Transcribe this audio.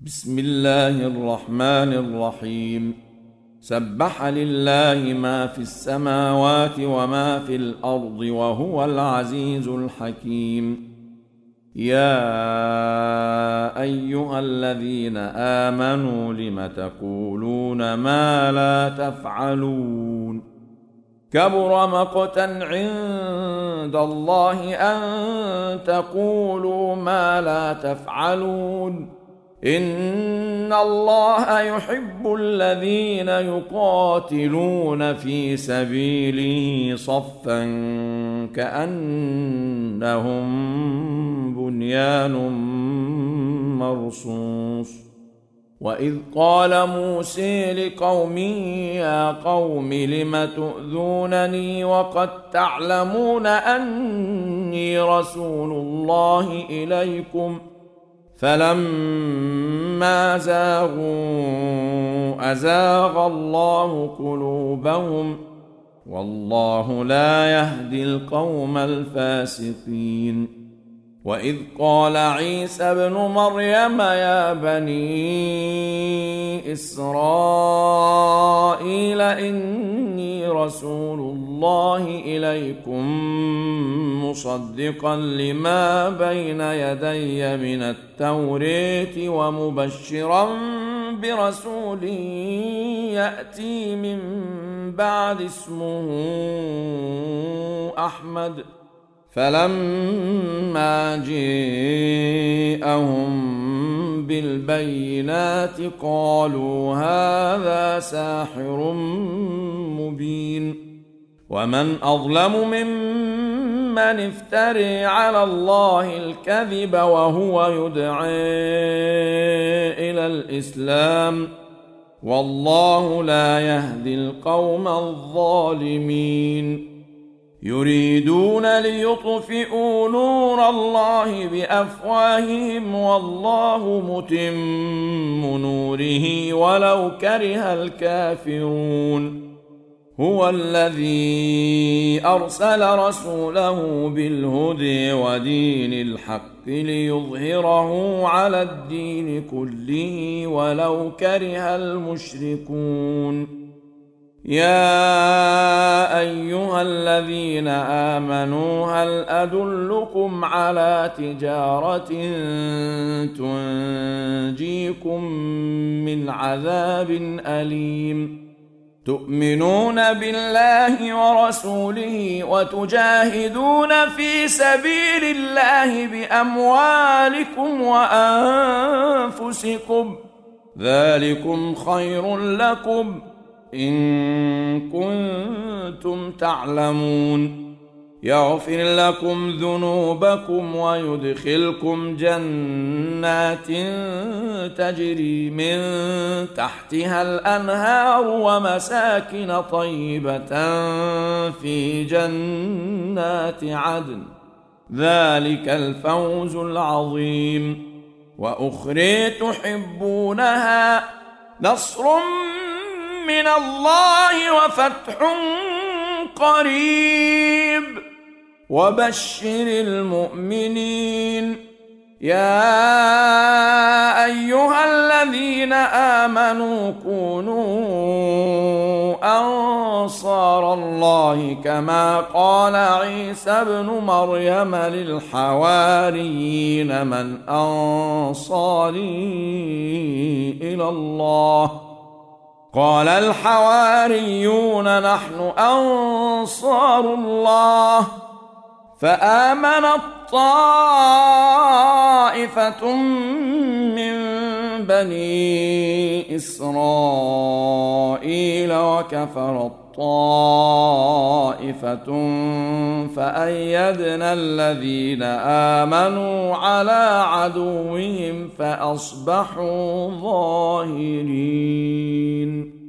بسم الله الرحمن الرحيم. سبح لله ما في السماوات وما في الأرض وهو العزيز الحكيم. يا أيها الذين آمنوا لم تقولون ما لا تفعلون؟ كبر مقتا عند الله أن تقولوا ما لا تفعلون. إن الله يحب الذين يقاتلون في سبيله صفا كأنهم بنيان مرصوص. وإذ قال موسى لقومه يا قوم لم تؤذونني وقد تعلمون أني رسول الله إليكم فلما زاغوا أزاغ الله قلوبهم والله لا يهدي القوم الفاسقين. وإذ قال عيسى ابن مريم يا بني إسرائيل إني رسول الله إليكم مصدقا لما بين يدي من التوراة ومبشرا برسول يأتي من بعد اسمه أحمد. فلما جاءهم بالبينات قالوا هذا ساحر مبين. ومن أظلم ممن افترى على الله الكذب وهو يدعى إلى الإسلام والله لا يهدي القوم الظالمين. يريدون ليطفئوا نور الله بأفواههم والله متم نوره ولو كره الكافرون. هو الذي أرسل رسوله بالهدى ودين الحق ليظهره على الدين كله ولو كره المشركون. يا أيها الذين آمنوا هل أدلكم على تجارة تنجيكم من عذاب أليم؟ تؤمنون بالله ورسوله وتجاهدون في سبيل الله بأموالكم وأنفسكم ذلكم خير لكم إن كنتم تعلمون. يغفر لكم ذنوبكم ويدخلكم جنات تجري من تحتها الأنهار ومساكن طيبة في جنات عدن ذلك الفوز العظيم. وأخرى تحبونها نصر من الله وفتح قريب وبشر المؤمنين. يا أيها الذين آمنوا كونوا أنصار الله كما قال عيسى ابن مريم للحواريين من أنصاري إلى الله؟ قال الحواريون نحن أنصار الله. فآمنت طائفة من بني إسرائيل وكفرت طائفة فأيدنا الذين آمنوا على عدوهم فأصبحوا ظاهرين.